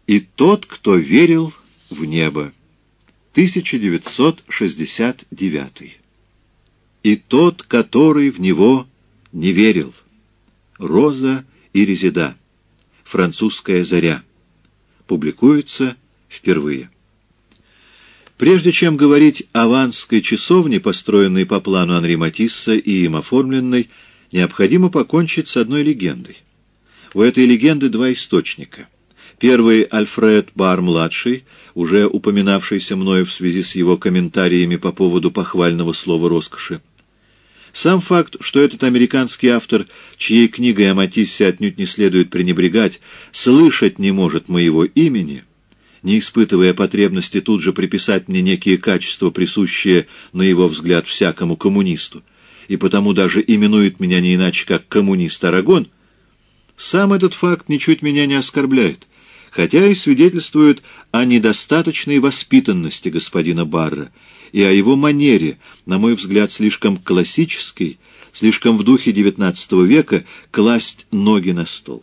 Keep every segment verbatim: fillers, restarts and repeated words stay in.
И тот, кто верил в небо. тысяча девятьсот шестьдесят девятый. И тот, который в него не верил. Роза и Резеда. Французская заря. Публикуется впервые. Прежде чем говорить о Ванской часовне, построенной по плану Анри Матисса и им оформленной, необходимо покончить с одной легендой. У этой легенды два источника. Первый — Альфред Бар-младший, уже упоминавшийся мною в связи с его комментариями по поводу похвального слова роскоши. Сам факт, что этот американский автор, чьей книгой о Матиссе отнюдь не следует пренебрегать, слышать не может моего имени, не испытывая потребности тут же приписать мне некие качества, присущие, на его взгляд, всякому коммунисту, и потому даже именует меня не иначе, как коммунист Арагон, сам этот факт ничуть меня не оскорбляет, хотя и свидетельствует о недостаточной воспитанности господина Барра и о его манере, на мой взгляд, слишком классической, слишком в духе девятнадцатого века, класть ноги на стол.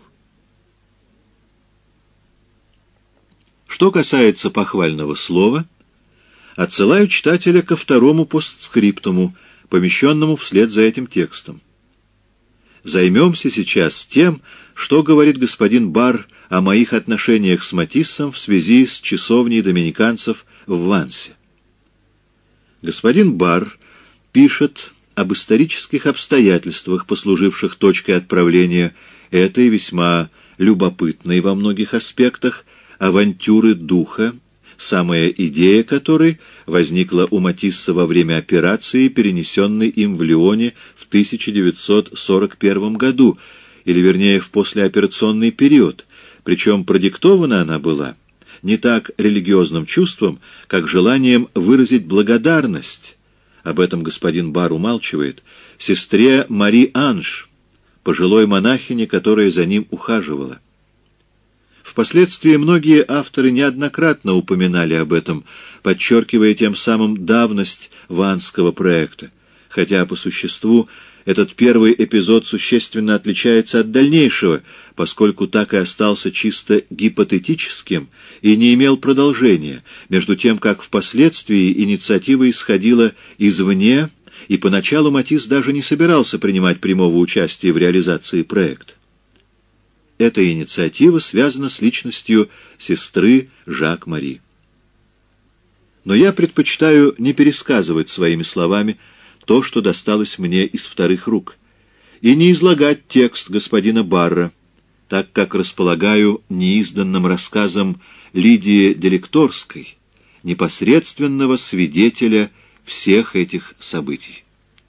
Что касается похвального слова, отсылаю читателя ко второму постскриптуму, помещенному вслед за этим текстом. Займемся сейчас тем, что говорит господин Бар о моих отношениях с Матиссом в связи с часовней доминиканцев в Вансе. Господин Бар пишет об исторических обстоятельствах, послуживших точкой отправления этой весьма любопытной во многих аспектах авантюры духа, самая идея которой возникла у Матисса во время операции, перенесенной им в Лионе в тысяча девятьсот сорок первом году, или вернее в послеоперационный период, причем продиктована она была не так религиозным чувством, как желанием выразить благодарность, об этом господин Бар умалчивает, сестре Мари Анж, пожилой монахине, которая за ним ухаживала. Впоследствии многие авторы неоднократно упоминали об этом, подчеркивая тем самым давность ванского проекта, хотя по существу этот первый эпизод существенно отличается от дальнейшего, поскольку так и остался чисто гипотетическим и не имел продолжения, между тем как впоследствии инициатива исходила извне, и поначалу Матисс даже не собирался принимать прямого участия в реализации проекта. Эта инициатива связана с личностью сестры Жак-Мари. Но я предпочитаю не пересказывать своими словами то, что досталось мне из вторых рук, и не излагать текст господина Барра, так как располагаю неизданным рассказом Лидии Делекторской, непосредственного свидетеля всех этих событий.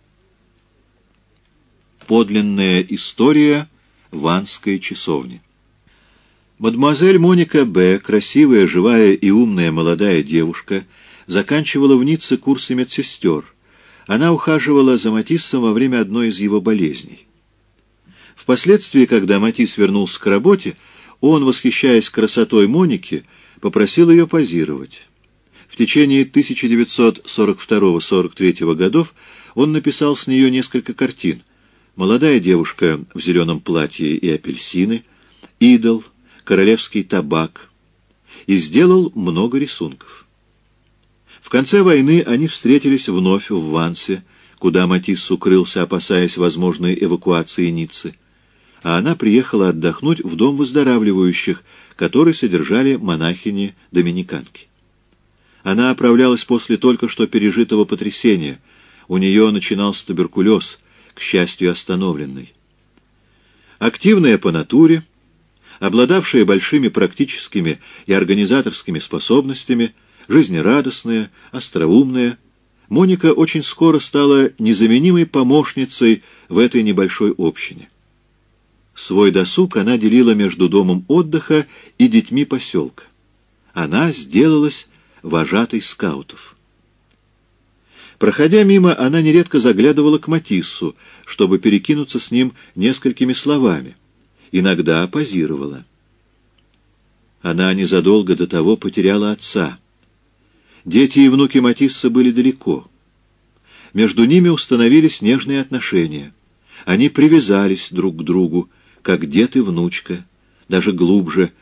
Подлинная история Ванской часовни. Мадемуазель Моника Б., красивая, живая и умная молодая девушка, заканчивала в Ницце курсы медсестер. Она ухаживала за Матиссом во время одной из его болезней. Впоследствии, когда Матисс вернулся к работе, он, восхищаясь красотой Моники, попросил ее позировать. В течение тысяча девятьсот сорок второго — сорок третьего годов он написал с нее несколько картин: «Молодая девушка в зеленом платье и апельсины», «Идол», «Королевский табак», и сделал много рисунков. В конце войны они встретились вновь в Вансе, куда Матисс укрылся, опасаясь возможной эвакуации Ниццы, а она приехала отдохнуть в дом выздоравливающих, который содержали монахини-доминиканки. Она оправлялась после только что пережитого потрясения. У нее начинался туберкулез, к счастью, остановленный. Активная по натуре, обладавшая большими практическими и организаторскими способностями, жизнерадостная, остроумная, Моника очень скоро стала незаменимой помощницей в этой небольшой общине. Свой досуг она делила между домом отдыха и детьми поселка. Она сделалась вожатой скаутов. Проходя мимо, она нередко заглядывала к Матиссу, чтобы перекинуться с ним несколькими словами. Иногда позировала. Она незадолго до того потеряла отца. Дети и внуки Матисса были далеко. Между ними установились нежные отношения. Они привязались друг к другу, как дед и внучка, даже глубже,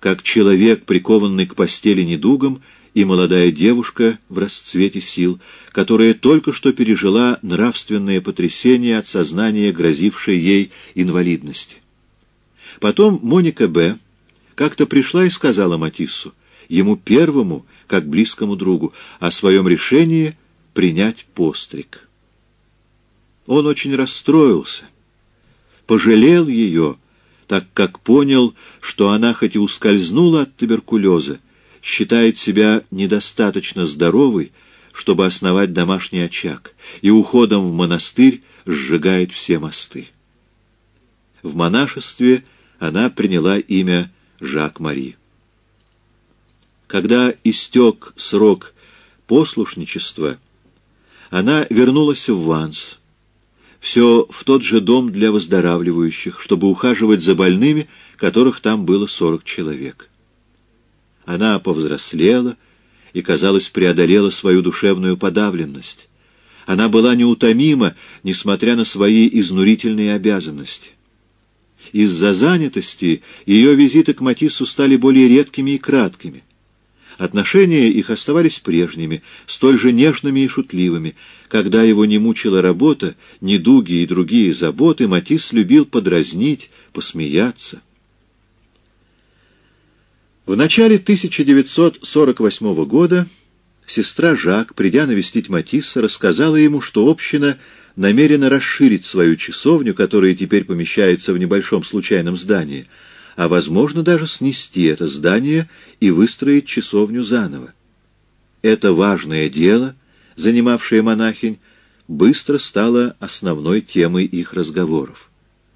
как человек, прикованный к постели недугом, и молодая девушка в расцвете сил, которая только что пережила нравственное потрясение от сознания грозившей ей инвалидности. Потом Моника Б. как-то пришла и сказала Матиссу, ему первому, как близкому другу, о своем решении принять постриг. Он очень расстроился, пожалел ее, так как понял, что она хоть и ускользнула от туберкулеза, считает себя недостаточно здоровой, чтобы основать домашний очаг, и уходом в монастырь сжигает все мосты. В монашестве она приняла имя Жак-Мари. Когда истек срок послушничества, она вернулась в Ванс, все в тот же дом для выздоравливающих, чтобы ухаживать за больными, которых там было сорок человек. Она повзрослела и, казалось, преодолела свою душевную подавленность. Она была неутомима, несмотря на свои изнурительные обязанности. Из-за занятости ее визиты к Матиссу стали более редкими и краткими. Отношения их оставались прежними, столь же нежными и шутливыми. Когда его не мучила работа, недуги и другие заботы, Матисс любил подразнить, посмеяться. В начале тысяча девятьсот сорок восьмого года сестра Жак, придя навестить Матисса, рассказала ему, что община намерена расширить свою часовню, которая теперь помещается в небольшом случайном здании, а, возможно, даже снести это здание и выстроить часовню заново. Это важное дело, занимавшее монахинь, быстро стало основной темой их разговоров.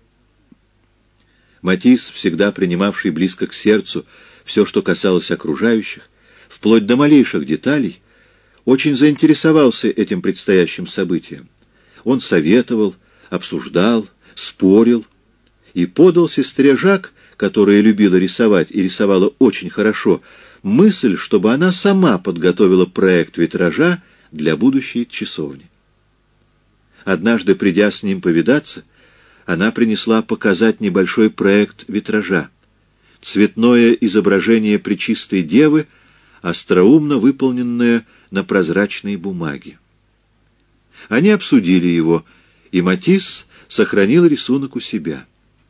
Матисс, всегда принимавший близко к сердцу все, что касалось окружающих, вплоть до малейших деталей, очень заинтересовался этим предстоящим событием. Он советовал, обсуждал, спорил и подал сестре Жак, которая любила рисовать и рисовала очень хорошо, мысль, чтобы она сама подготовила проект витража для будущей часовни. Однажды, придя с ним повидаться, она принесла показать небольшой проект витража. Цветное изображение Пречистой Девы, остроумно выполненное на прозрачной бумаге. Они обсудили его, и Матисс сохранил рисунок у себя.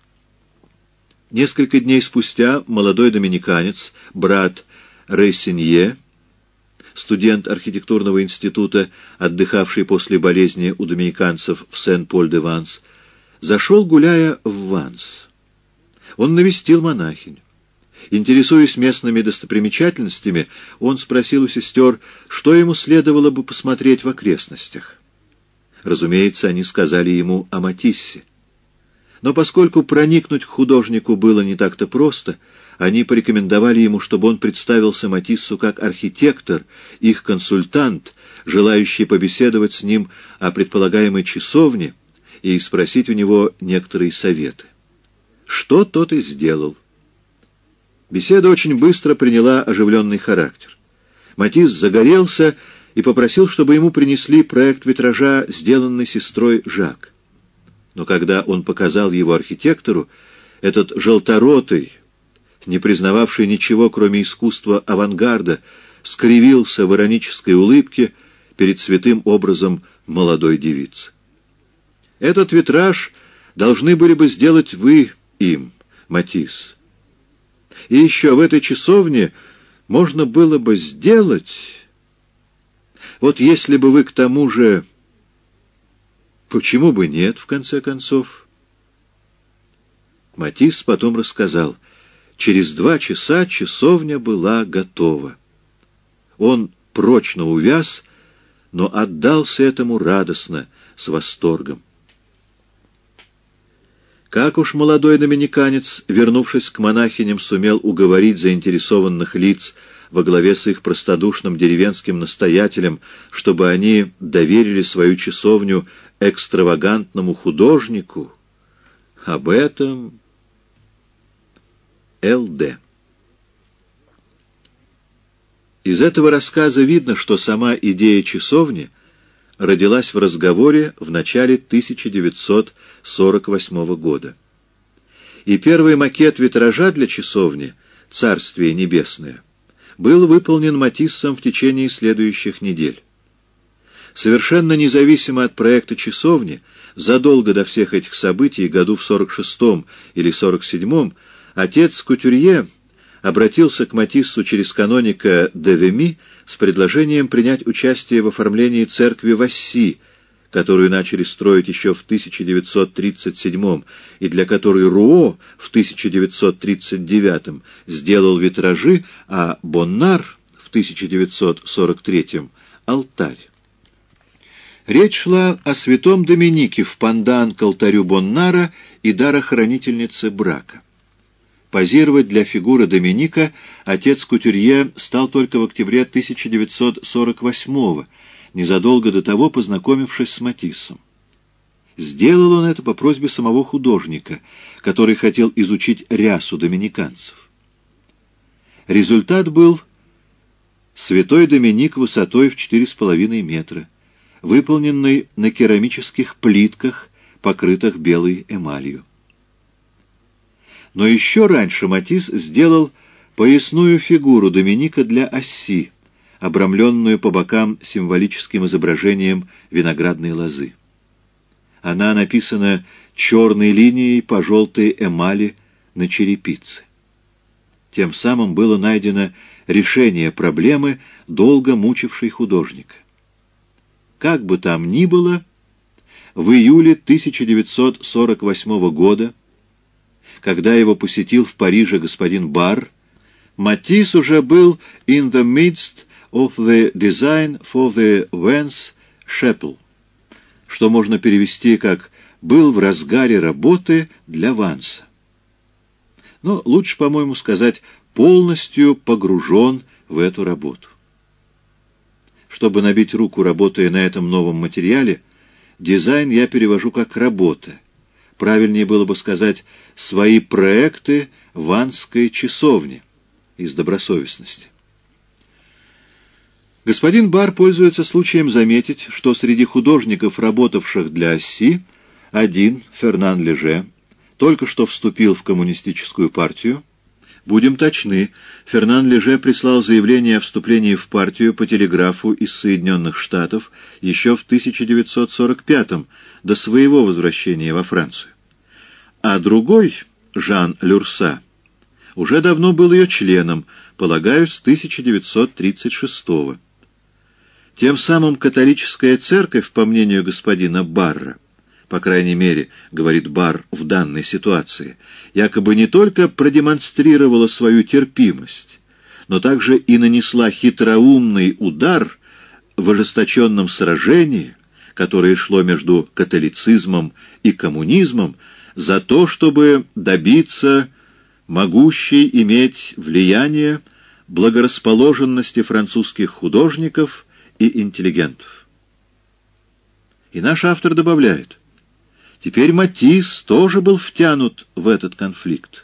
Несколько дней спустя молодой доминиканец, брат Рейсинье, студент архитектурного института, отдыхавший после болезни у доминиканцев в Сен-Поль-де-Ванс, зашел, гуляя, в Ванс. Он навестил монахинь. Интересуясь местными достопримечательностями, он спросил у сестер, что ему следовало бы посмотреть в окрестностях. Разумеется, они сказали ему о Матиссе. Но поскольку проникнуть к художнику было не так-то просто, они порекомендовали ему, чтобы он представился Матиссу как архитектор, их консультант, желающий побеседовать с ним о предполагаемой часовне и спросить у него некоторые советы. Что тот и сделал. Беседа очень быстро приняла оживленный характер. Матисс загорелся и попросил, чтобы ему принесли проект витража, сделанный сестрой Жак. Но когда он показал его архитектору, этот желторотый, не признававший ничего, кроме искусства авангарда, скривился в иронической улыбке перед святым образом молодой девицы. «Этот витраж должны были бы сделать вы им, Матисс. И еще в этой часовне можно было бы сделать... Вот если бы вы к тому же... Почему бы нет, в конце концов?» Матисс потом рассказал. Через два часа часовня была готова. Он прочно увяз, но отдался этому радостно, с восторгом. Как уж молодой доминиканец, вернувшись к монахиням, сумел уговорить заинтересованных лиц во главе с их простодушным деревенским настоятелем, чтобы они доверили свою часовню экстравагантному художнику, об этом Л Д Из этого рассказа видно, что сама идея часовни родилась в разговоре в начале тысяча девятьсот сорок восьмого года. И первый макет витража для часовни «Царствие небесное», был выполнен Матиссом в течение следующих недель. Совершенно независимо от проекта часовни, задолго до всех этих событий, году в сорок шестом или сорок седьмом, отец Кутюрье обратился к Матиссу через каноника де Веми с предложением принять участие в оформлении церкви в Асси, которую начали строить еще в тысяча девятьсот тридцать седьмом и для которой Руо в тысяча девятьсот тридцать девятом сделал витражи, а Боннар в тысяча девятьсот сорок третьем — алтарь. Речь шла о святом Доминике в пандан к алтарю Боннара и дарохранительнице брака. Позировать для фигуры Доминика отец Кутюрье стал только в октябре тысяча девятьсот сорок восьмого, незадолго до того познакомившись с Матиссом. Сделал он это по просьбе самого художника, который хотел изучить рясу доминиканцев. Результат был святой Доминик высотой в четыре с половиной метра, выполненный на керамических плитках, покрытых белой эмалью. Но еще раньше Матисс сделал поясную фигуру Доминика для Асси, обрамленную по бокам символическим изображением виноградной лозы. Она написана черной линией по желтой эмали на черепице. Тем самым было найдено решение проблемы, долго мучившей художника. Как бы там ни было, в июле тысяча девятьсот сорок восьмого года, когда его посетил в Париже господин Барр, Матисс уже был «in the midst of the design for the Vence Chapel», что можно перевести как «был в разгаре работы для Ванса». Но лучше, по-моему, сказать «полностью погружен в эту работу». Чтобы набить руку, работая на этом новом материале, дизайн я перевожу как «работа». Правильнее было бы сказать «свои проекты ванской часовни» из добросовестности. Господин Барр пользуется случаем заметить, что среди художников, работавших для Асси, один, Фернан Леже, только что вступил в коммунистическую партию. Будем точны, Фернан Леже прислал заявление о вступлении в партию по телеграфу из Соединенных Штатов еще в тысяча девятьсот сорок пятом, до своего возвращения во Францию. А другой, Жан Люрса, уже давно был ее членом, полагаю, с тысяча девятьсот тридцать шестого. Тем самым католическая церковь, по мнению господина Барра, по крайней мере, говорит Барр в данной ситуации, якобы не только продемонстрировала свою терпимость, но также и нанесла хитроумный удар в ожесточенном сражении, которое шло между католицизмом и коммунизмом, за то, чтобы добиться могущей иметь влияние благорасположенности французских художников и интеллигентов. И наш автор добавляет: теперь Матисс тоже был втянут в этот конфликт.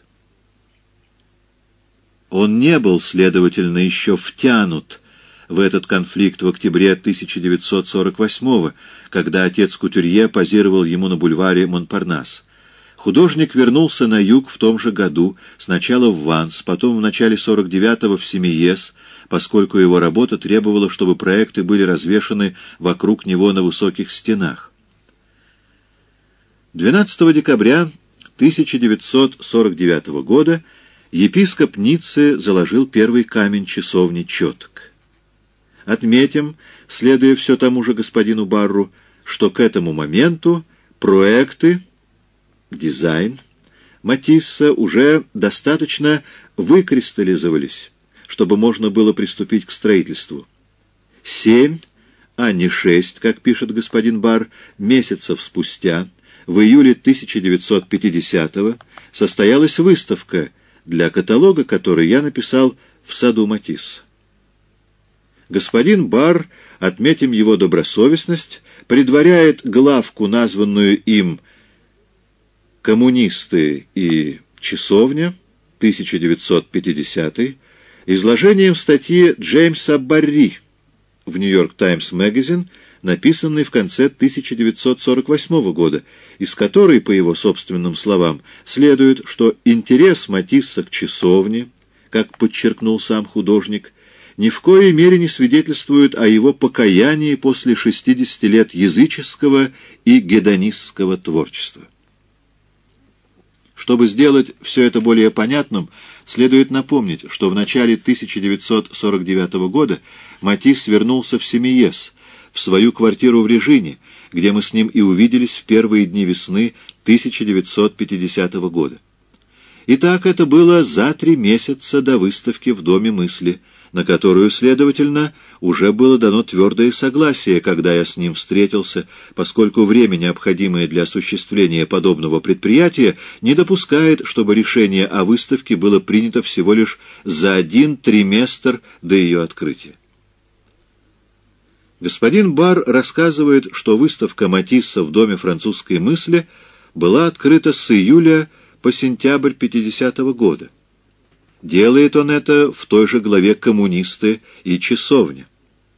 Он не был, следовательно, еще втянут в этот конфликт в октябре тысяча девятьсот сорок восьмого, когда отец Кутюрье позировал ему на бульваре Монпарнас. Художник вернулся на юг в том же году, сначала в Ванс, потом в начале сорок девятого в Семиес, поскольку его работа требовала, чтобы проекты были развешаны вокруг него на высоких стенах. двенадцатого декабря тысяча девятьсот сорок девятого года епископ Ниццы заложил первый камень часовни Четок. Отметим, следуя все тому же господину Барру, что к этому моменту проекты, дизайн Матисса уже достаточно выкристаллизовались, чтобы можно было приступить к строительству. Семь, а не шесть, как пишет господин Барр, месяцев спустя, в июле тысяча девятьсот пятидесятого, состоялась выставка, для каталога которой я написал в саду Матисса. Господин Барр, отметим его добросовестность, предваряет главку, названную им «Коммунисты и часовня», тысяча девятьсот пятидесятый, изложением статьи Джеймса Барри в «Нью-Йорк Таймс Магазин», написанной в конце тысяча девятьсот сорок восьмого года, из которой, по его собственным словам, следует, что интерес Матисса к часовне, как подчеркнул сам художник, ни в коей мере не свидетельствуют о его покаянии после шестидесяти лет языческого и гедонистского творчества. Чтобы сделать все это более понятным, следует напомнить, что в начале тысяча девятьсот сорок девятого года Матисс вернулся в Семиез, в свою квартиру в Режине, где мы с ним и увиделись в первые дни весны тысяча девятьсот пятидесятого года. Итак, это было за три месяца до выставки в Доме мысли, на которую, следовательно, уже было дано твердое согласие, когда я с ним встретился, поскольку время, необходимое для осуществления подобного предприятия, не допускает, чтобы решение о выставке было принято всего лишь за один триместр до ее открытия. Господин Бар рассказывает, что выставка Матисса в Доме французской мысли была открыта с июля по сентябрь пятидесятого года. Делает он это в той же главе «Коммунисты и часовня».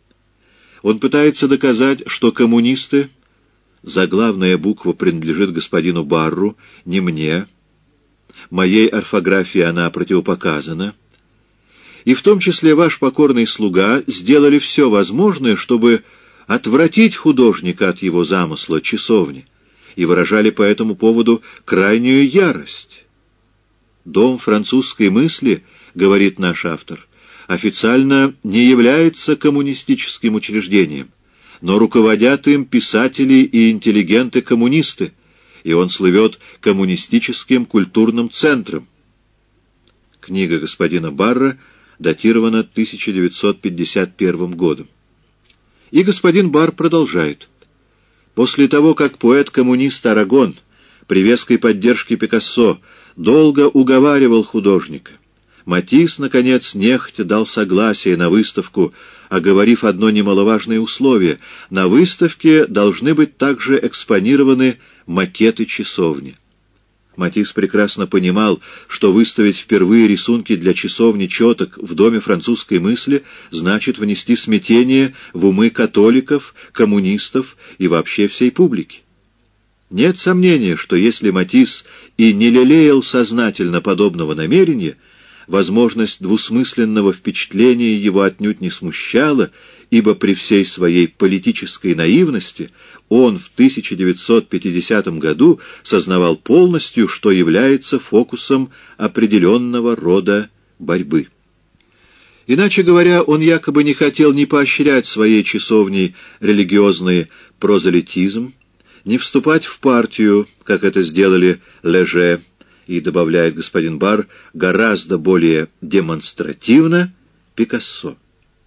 Он пытается доказать, что коммунисты, заглавная буква принадлежит господину Барру, не мне, моей орфографии она противопоказана, и в том числе ваш покорный слуга сделали все возможное, чтобы отвратить художника от его замысла часовни, и выражали по этому поводу крайнюю ярость. Дом французской мысли, говорит наш автор, официально не является коммунистическим учреждением, но руководят им писатели и интеллигенты-коммунисты, и он слывет коммунистическим культурным центром. Книга господина Барра датирована тысяча девятьсот пятьдесят первым годом. И господин Бар продолжает. После того, как поэт-коммунист Арагон при веской поддержке Пикассо долго уговаривал художника, Матисс, наконец, нехотя дал согласие на выставку, оговорив одно немаловажное условие: на выставке должны быть также экспонированы макеты часовни. Матисс прекрасно понимал, что выставить впервые рисунки для часовни четок в Доме французской мысли значит внести смятение в умы католиков, коммунистов и вообще всей публики. Нет сомнения, что если Матисс и не лелеял сознательно подобного намерения, возможность двусмысленного впечатления его отнюдь не смущала, ибо при всей своей политической наивности он в тысяча девятьсот пятидесятом году сознавал полностью, что является фокусом определенного рода борьбы. Иначе говоря, он якобы не хотел ни поощрять своей часовней религиозный прозелитизм, не вступать в партию, как это сделали Леже, и, добавляет господин Бар, гораздо более демонстративно Пикассо.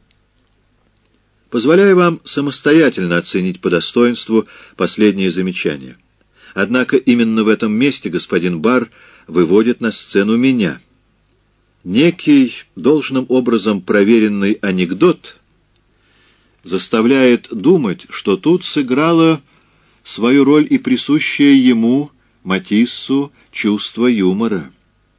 Позволяю вам самостоятельно оценить по достоинству последнее замечание. Однако именно в этом месте господин Бар выводит на сцену меня. Некий, должным образом проверенный анекдот заставляет думать, что тут сыграло свою роль и присущее ему, Матиссу, чувство юмора.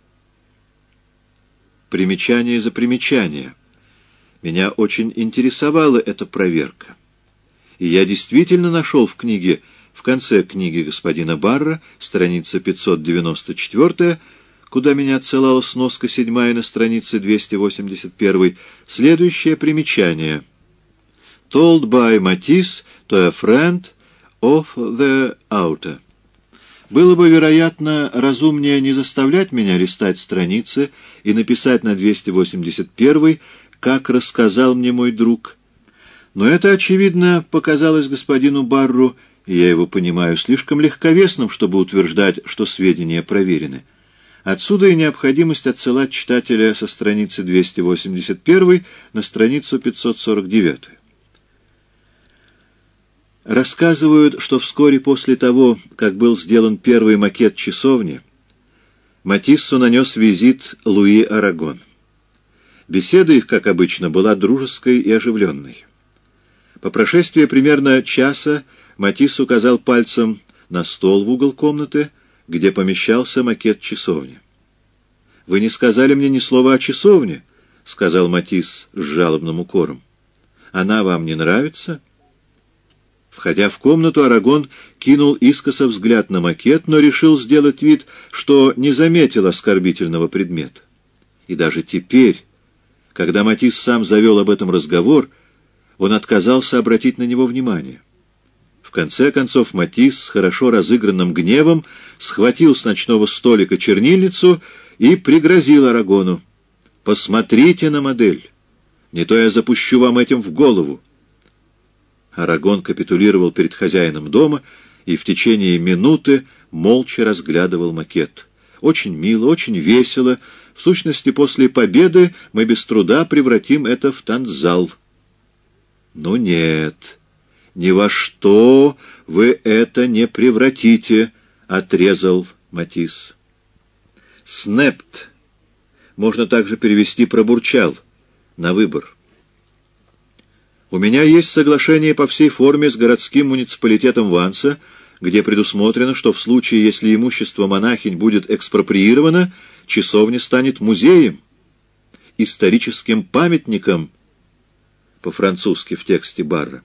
Примечание за примечание. Меня очень интересовала эта проверка. И я действительно нашел в книге, в конце книги господина Барра, страница пятьсот девяносто четыре, куда меня отсылала сноска седьмая на странице двести восемьдесят один, следующее примечание. Told by Matisse to a friend of the author. Было бы, вероятно, разумнее не заставлять меня листать страницы и написать на двести восемьдесят один, как рассказал мне мой друг. Но это, очевидно, показалось господину Барру, и я его понимаю, слишком легковесным, чтобы утверждать, что сведения проверены. Отсюда и необходимость отсылать читателя со страницы двести восемьдесят один на страницу пятьсот сорок девять. Рассказывают, что вскоре после того, как был сделан первый макет часовни, Матиссу нанес визит Луи Арагон. Беседа их, как обычно, была дружеской и оживленной. По прошествии примерно часа Матисс указал пальцем на стол в угол комнаты, где помещался макет часовни. «Вы не сказали мне ни слова о часовне», — сказал Матисс с жалобным укором. «Она вам не нравится?» Входя в комнату, Арагон кинул искоса взгляд на макет, но решил сделать вид, что не заметил оскорбительного предмета. И даже теперь, когда Матисс сам завел об этом разговор, он отказался обратить на него внимание. В конце концов Матисс с хорошо разыгранным гневом схватил с ночного столика чернильницу и пригрозил Арагону: «Посмотрите на модель, не то я запущу вам этим в голову». Арагон капитулировал перед хозяином дома и в течение минуты молча разглядывал макет. Очень мило, очень весело. В сущности, после победы мы без труда превратим это в танцзал. «Ну нет, ни во что вы это не превратите», — отрезал Матисс. «Снепт» можно также перевести «пробурчал» на выбор. У меня есть соглашение по всей форме с городским муниципалитетом Ванса, где предусмотрено, что в случае, если имущество монахинь будет экспроприировано, часовня станет музеем, историческим памятником, по-французски в тексте Барра.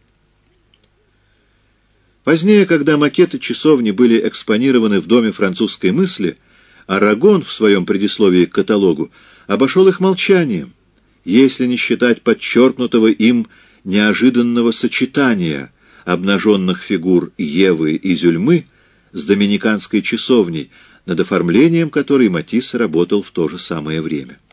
Позднее, когда макеты часовни были экспонированы в Доме французской мысли, Арагон в своем предисловии к каталогу обошел их молчанием, если не считать подчеркнутого им неожиданного сочетания обнаженных фигур Евы и Зюльмы с доминиканской часовней, над оформлением которой Матисс работал в то же самое время.